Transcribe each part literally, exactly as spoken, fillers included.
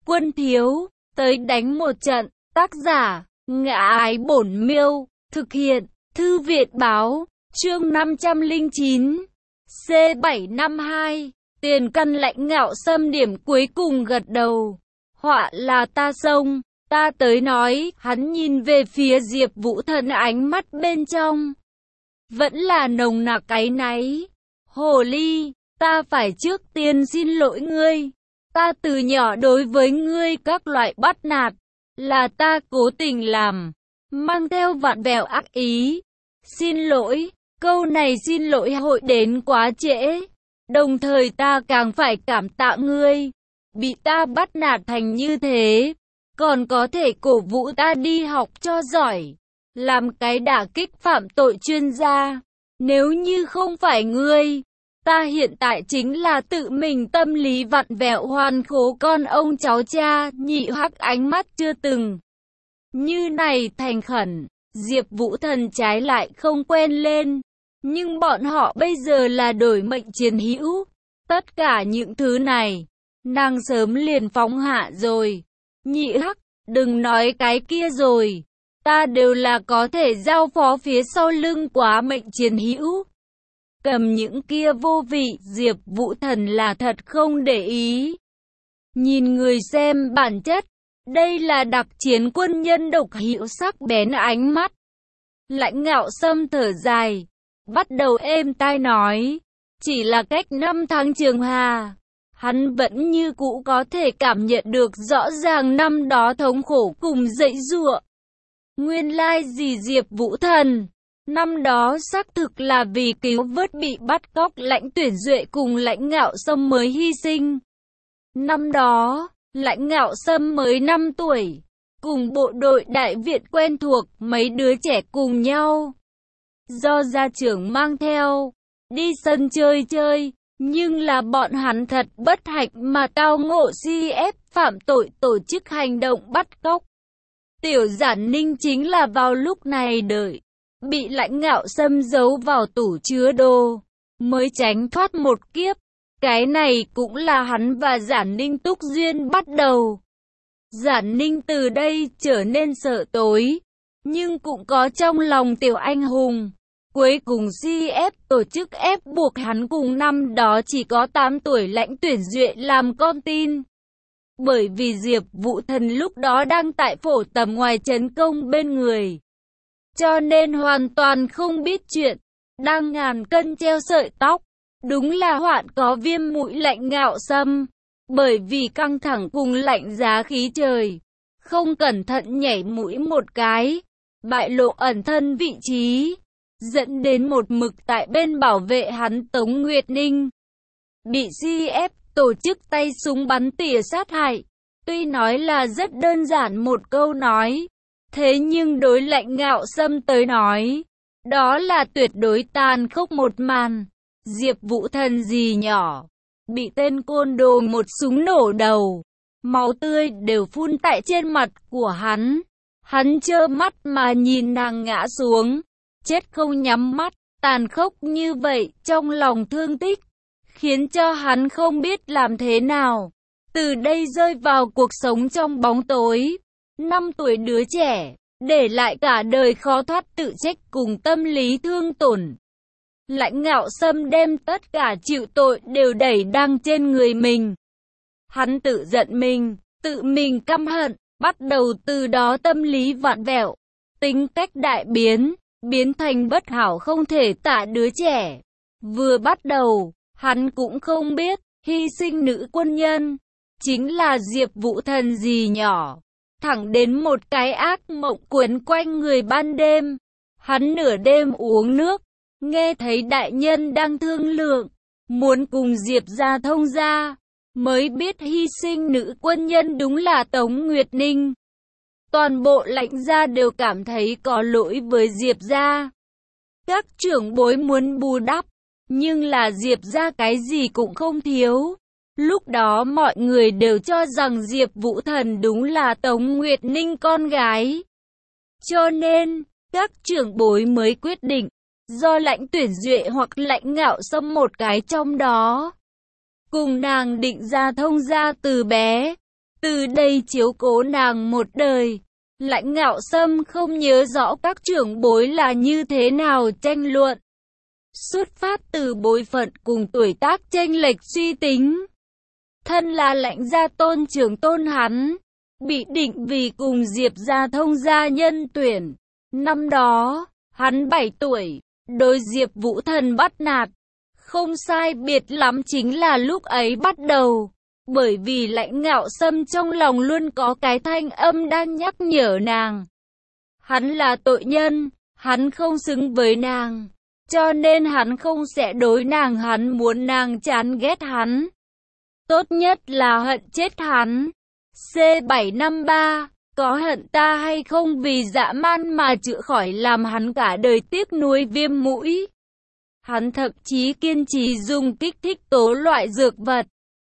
Quân thiếu, tới đánh một trận. Tác giả, Ngã Ái Bổn Miêu. Thực hiện, Thư viện báo. Chương năm trăm lẻ chín. C bảy năm hai. Tiền Căn lãnh ngạo xâm điểm cuối cùng gật đầu. Họa là ta xông, ta tới nói. Hắn nhìn về phía Diệp Vũ Thần, ánh mắt bên trong vẫn là nồng nặc áy náy. Hồ ly, ta phải trước tiên xin lỗi ngươi. Ta từ nhỏ đối với ngươi các loại bắt nạt, là ta cố tình làm, mang theo vạn vẹo ác ý. Xin lỗi, câu này xin lỗi hội đến quá trễ. Đồng thời ta càng phải cảm tạ ngươi, bị ta bắt nạt thành như thế, còn có thể cổ vũ ta đi học cho giỏi, làm cái đả kích phạm tội chuyên gia. Nếu như không phải ngươi, ta hiện tại chính là tự mình tâm lý vặn vẹo hoàn khố con ông cháu cha. Nhị Hắc ánh mắt chưa từng như này thành khẩn. Diệp Vũ Thần trái lại không quen lên, nhưng bọn họ bây giờ là đổi mệnh chiến hữu. Tất cả những thứ này, nàng sớm liền phóng hạ rồi. Nhị Hắc, đừng nói cái kia rồi, ta đều là có thể giao phó phía sau lưng quá mệnh chiến hữu. Cầm những kia vô vị. Diệp Vũ Thần là thật không để ý. Nhìn người xem bản chất, đây là đặc chiến quân nhân độc hữu sắc bén ánh mắt. Lãnh ngạo xâm thở dài, bắt đầu êm tai nói, chỉ là cách năm tháng trường hà, hắn vẫn như cũ có thể cảm nhận được rõ ràng năm đó thống khổ cùng dãy giụa. Nguyên lai gì Diệp Vũ Thần, năm đó xác thực là vì cứu vớt bị bắt cóc Lãnh Tuyển Duệ cùng Lãnh Ngạo Sâm mới hy sinh. Năm đó, Lãnh Ngạo Sâm mới năm tuổi, cùng bộ đội đại viện quen thuộc, mấy đứa trẻ cùng nhau. Do gia trưởng mang theo, đi sân chơi chơi, nhưng là bọn hắn thật bất hạnh mà tao ngộ xê ép phạm tội tổ chức hành động bắt cóc. Tiểu Giản Ninh chính là vào lúc này đợi, bị Lãnh Ngạo Sâm giấu vào tủ chứa đồ, mới tránh thoát một kiếp. Cái này cũng là hắn và Giản Ninh túc duyên bắt đầu. Giản Ninh từ đây trở nên sợ tối, nhưng cũng có trong lòng tiểu anh hùng. Cuối cùng xê ép tổ chức ép buộc hắn cùng năm đó chỉ có tám tuổi Lãnh Tuyển Duệ làm con tin. Bởi vì Diệp Vũ Thần lúc đó đang tại phổ tầm ngoài trấn công bên người, cho nên hoàn toàn không biết chuyện, đang ngàn cân treo sợi tóc. Đúng là hoạn có viêm mũi Lãnh Ngạo Sâm, bởi vì căng thẳng cùng lạnh giá khí trời, không cẩn thận nhảy mũi một cái, bại lộ ẩn thân vị trí, dẫn đến một mực tại bên bảo vệ hắn Tống Nguyệt Ninh bị xê ép tổ chức tay súng bắn tỉa sát hại. Tuy nói là rất đơn giản một câu nói, thế nhưng đối Lãnh Ngạo Sâm tới nói, đó là tuyệt đối tàn khốc một màn. Diệp Vũ Thần gì nhỏ, bị tên côn đồ một súng nổ đầu, máu tươi đều phun tại trên mặt của hắn. Hắn trơ mắt mà nhìn nàng ngã xuống, chết không nhắm mắt. Tàn khốc như vậy, trong lòng thương tích, khiến cho hắn không biết làm thế nào. Từ đây rơi vào cuộc sống trong bóng tối. Năm tuổi đứa trẻ, để lại cả đời khó thoát tự trách cùng tâm lý thương tổn. Lãnh Ngạo Sâm đem tất cả chịu tội đều đẩy đăng trên người mình. Hắn tự giận mình, tự mình căm hận, bắt đầu từ đó tâm lý vặn vẹo, tính cách đại biến, biến thành bất hảo không thể tả đứa trẻ. Vừa bắt đầu, hắn cũng không biết, hy sinh nữ quân nhân chính là Diệp Vũ Thần gì nhỏ. Thẳng đến một cái ác mộng quấn quanh người ban đêm, hắn nửa đêm uống nước, nghe thấy đại nhân đang thương lượng, muốn cùng Diệp gia thông gia, mới biết hy sinh nữ quân nhân đúng là Tống Nguyệt Ninh. Toàn bộ Lãnh gia đều cảm thấy có lỗi với Diệp gia. Các trưởng bối muốn bù đắp, nhưng là Diệp gia cái gì cũng không thiếu. Lúc đó mọi người đều cho rằng Diệp Vũ Thần đúng là Tống Nguyệt Ninh con gái. Cho nên, các trưởng bối mới quyết định, do Lãnh Tuyển Duệ hoặc Lãnh Ngạo Sâm một cái trong đó, cùng nàng định ra thông gia từ bé. từ đây chiếu cố nàng một đời. Lãnh Ngạo Sâm không nhớ rõ các trưởng bối là như thế nào tranh luận. Xuất phát từ bối phận cùng tuổi tác chênh lệch suy tính. Thân là Lãnh gia tôn trưởng tôn hắn, bị định vì cùng Diệp gia thông gia nhân tuyển. Năm đó, hắn bảy tuổi, đối Diệp Vũ Thần bắt nạt. Không sai biệt lắm chính là lúc ấy bắt đầu. Bởi vì Lãnh Ngạo Sâm trong lòng luôn có cái thanh âm đang nhắc nhở nàng. Hắn là tội nhân, hắn không xứng với nàng. Cho nên hắn không sẽ đối nàng, hắn muốn nàng chán ghét hắn. Tốt nhất là hận chết hắn. C bảy năm ba, có hận ta hay không vì dã man mà chữa khỏi làm hắn cả đời tiếc nuối viêm mũi. Hắn thậm chí kiên trì dùng kích thích tố loại dược vật,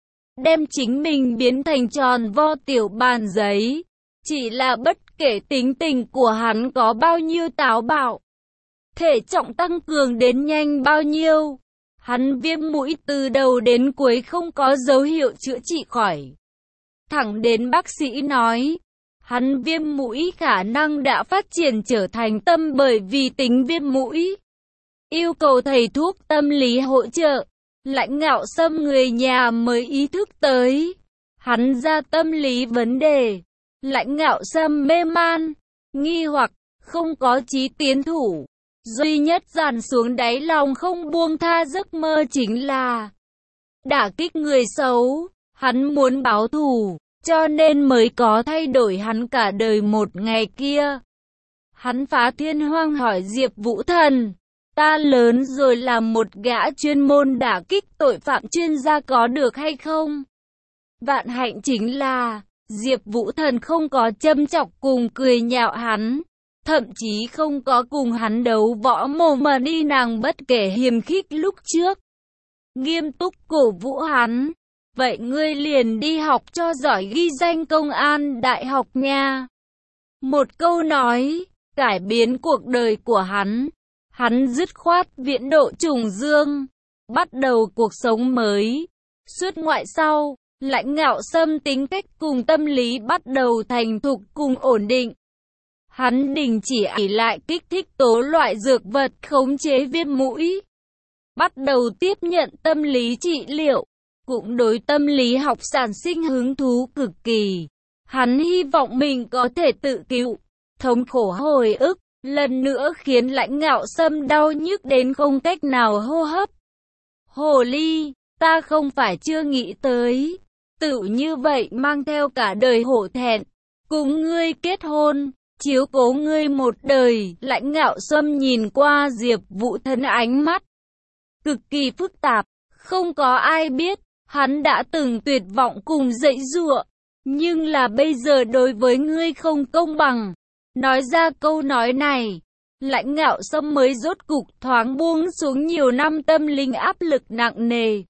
đem chính mình biến thành tròn vo tiểu bàn giấy. Chỉ là bất kể tính tình của hắn có bao nhiêu táo bạo, thể trọng tăng cường đến nhanh bao nhiêu, hắn viêm mũi từ đầu đến cuối không có dấu hiệu chữa trị khỏi. Thẳng đến bác sĩ nói, hắn viêm mũi khả năng đã phát triển trở thành tâm bởi vì tính viêm mũi. Yêu cầu thầy thuốc tâm lý hỗ trợ, Lãnh Ngạo Sâm người nhà mới ý thức tới. Hắn ra tâm lý vấn đề. Lãnh Ngạo Sâm mê man, nghi hoặc, không có chí tiến thủ. Duy nhất dàn xuống đáy lòng không buông tha giấc mơ chính là đả kích người xấu. Hắn muốn báo thù, cho nên mới có thay đổi hắn cả đời một ngày kia. Hắn phá thiên hoang hỏi Diệp Vũ Thần, ta lớn rồi làm một gã chuyên môn đả kích tội phạm chuyên gia có được hay không? Vạn hạnh chính là Diệp Vũ Thần không có châm chọc cùng cười nhạo hắn, thậm chí không có cùng hắn đấu võ mồm mà đi nàng bất kể hiềm khích lúc trước. Nghiêm túc cổ vũ hắn, vậy ngươi liền đi học cho giỏi ghi danh công an đại học nha. Một câu nói, cải biến cuộc đời của hắn. Hắn dứt khoát viễn độ trùng dương, bắt đầu cuộc sống mới. Xuất ngoại sau, Lãnh Ngạo Sâm tính cách cùng tâm lý bắt đầu thành thục cùng ổn định. Hắn đình chỉ ỷ lại kích thích tố loại dược vật khống chế viêm mũi, bắt đầu tiếp nhận tâm lý trị liệu, cũng đối tâm lý học sản sinh hứng thú cực kỳ. Hắn hy vọng mình có thể tự cứu. Thống khổ hồi ức lần nữa khiến Lãnh Ngạo Sâm đau nhức đến không cách nào hô hấp. Hồ ly, ta không phải chưa nghĩ tới, tự như vậy mang theo cả đời hổ thẹn, cùng ngươi kết hôn, chiếu cố ngươi một đời. Lãnh Ngạo Sâm nhìn qua Diệp Vũ Thần ánh mắt cực kỳ phức tạp, không có ai biết, hắn đã từng tuyệt vọng cùng dãy giụa, nhưng là bây giờ đối với ngươi không công bằng. Nói ra câu nói này, Lãnh Ngạo Sâm mới rốt cục thoáng buông xuống nhiều năm tâm linh áp lực nặng nề.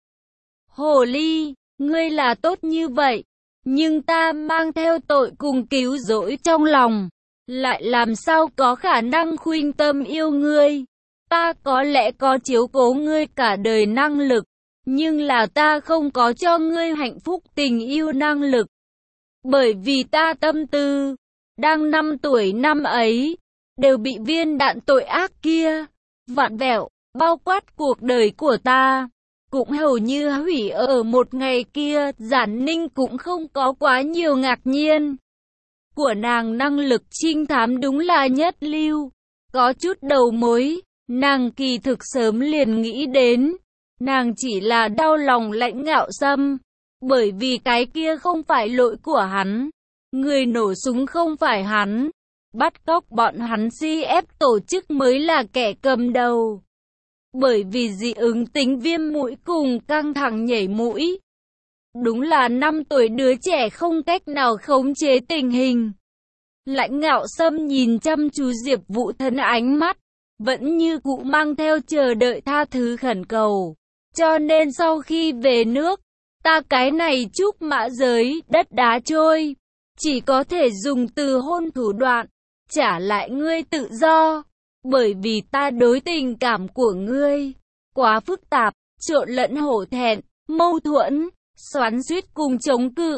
Hồ ly, ngươi là tốt như vậy, nhưng ta mang theo tội cùng cứu rỗi trong lòng, lại làm sao có khả năng khuynh tâm yêu ngươi. Ta có lẽ có chiếu cố ngươi cả đời năng lực, nhưng là ta không có cho ngươi hạnh phúc tình yêu năng lực. Bởi vì ta tâm tư đang năm tuổi năm ấy, đều bị viên đạn tội ác kia vặn vẹo, bao quát cuộc đời của ta, cũng hầu như hủy ở một ngày kia. Giản Ninh cũng không có quá nhiều ngạc nhiên. Của nàng năng lực trinh thám đúng là nhất lưu, có chút đầu mối, nàng kỳ thực sớm liền nghĩ đến. Nàng chỉ là đau lòng Lãnh Ngạo Sâm, bởi vì cái kia không phải lỗi của hắn. Người nổ súng không phải hắn, bắt cóc bọn hắn xê ép tổ chức mới là kẻ cầm đầu. Bởi vì dị ứng tính viêm mũi cùng căng thẳng nhảy mũi. Đúng là năm tuổi đứa trẻ không cách nào khống chế tình hình. Lãnh Ngạo Sâm nhìn chăm chú Diệp Vũ Thần ánh mắt, vẫn như cũ mang theo chờ đợi tha thứ khẩn cầu. Cho nên sau khi về nước, ta cái này trúc mã giới, đất đá trôi, chỉ có thể dùng từ hôn thủ đoạn, trả lại ngươi tự do, bởi vì ta đối tình cảm của ngươi quá phức tạp, trộn lẫn hổ thẹn, mâu thuẫn, xoắn xuýt cùng chống cự.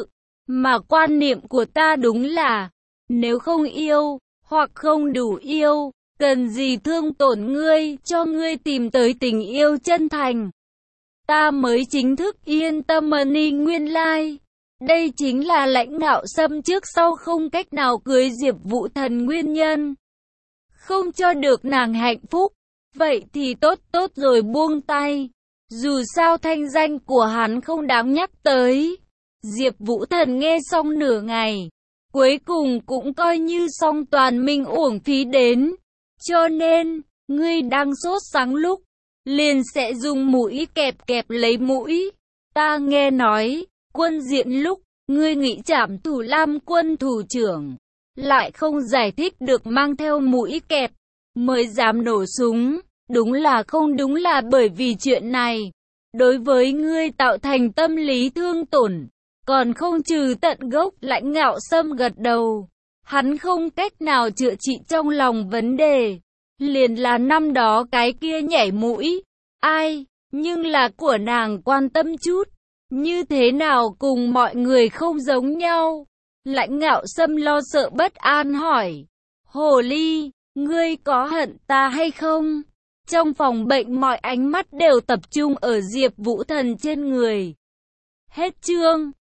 Mà quan niệm của ta đúng là, nếu không yêu, hoặc không đủ yêu, cần gì thương tổn ngươi, cho ngươi tìm tới tình yêu chân thành. Ta mới chính thức yên tâm Money nguyên lai. Đây chính là Lãnh Ngạo Sâm trước sau không cách nào cưới Diệp Vũ Thần nguyên nhân. Không cho được nàng hạnh phúc. Vậy thì tốt tốt rồi buông tay. Dù sao thanh danh của hắn không đáng nhắc tới. Diệp Vũ Thần nghe xong nửa ngày. Cuối cùng cũng coi như xong toàn mình uổng phí đến. Cho nên, ngươi đang sốt sắng lúc, liền sẽ dùng mũi kẹp kẹp lấy mũi. Ta nghe nói, quân diện lúc, ngươi nghĩ trảm Thủ Lam quân thủ trưởng, lại không giải thích được mang theo mũi kẹp, mới dám nổ súng. Đúng là không đúng là bởi vì chuyện này, đối với ngươi tạo thành tâm lý thương tổn, còn không trừ tận gốc. Lãnh Ngạo Sâm gật đầu, hắn không cách nào chữa trị trong lòng vấn đề. Liền là năm đó cái kia nhảy mũi, ai, nhưng là của nàng quan tâm chút, như thế nào cùng mọi người không giống nhau. Lãnh Ngạo Sâm lo sợ bất an hỏi, Hồ Ly, ngươi có hận ta hay không? Trong phòng bệnh mọi ánh mắt đều tập trung ở Diệp Vũ Thần trên người. Hết chương.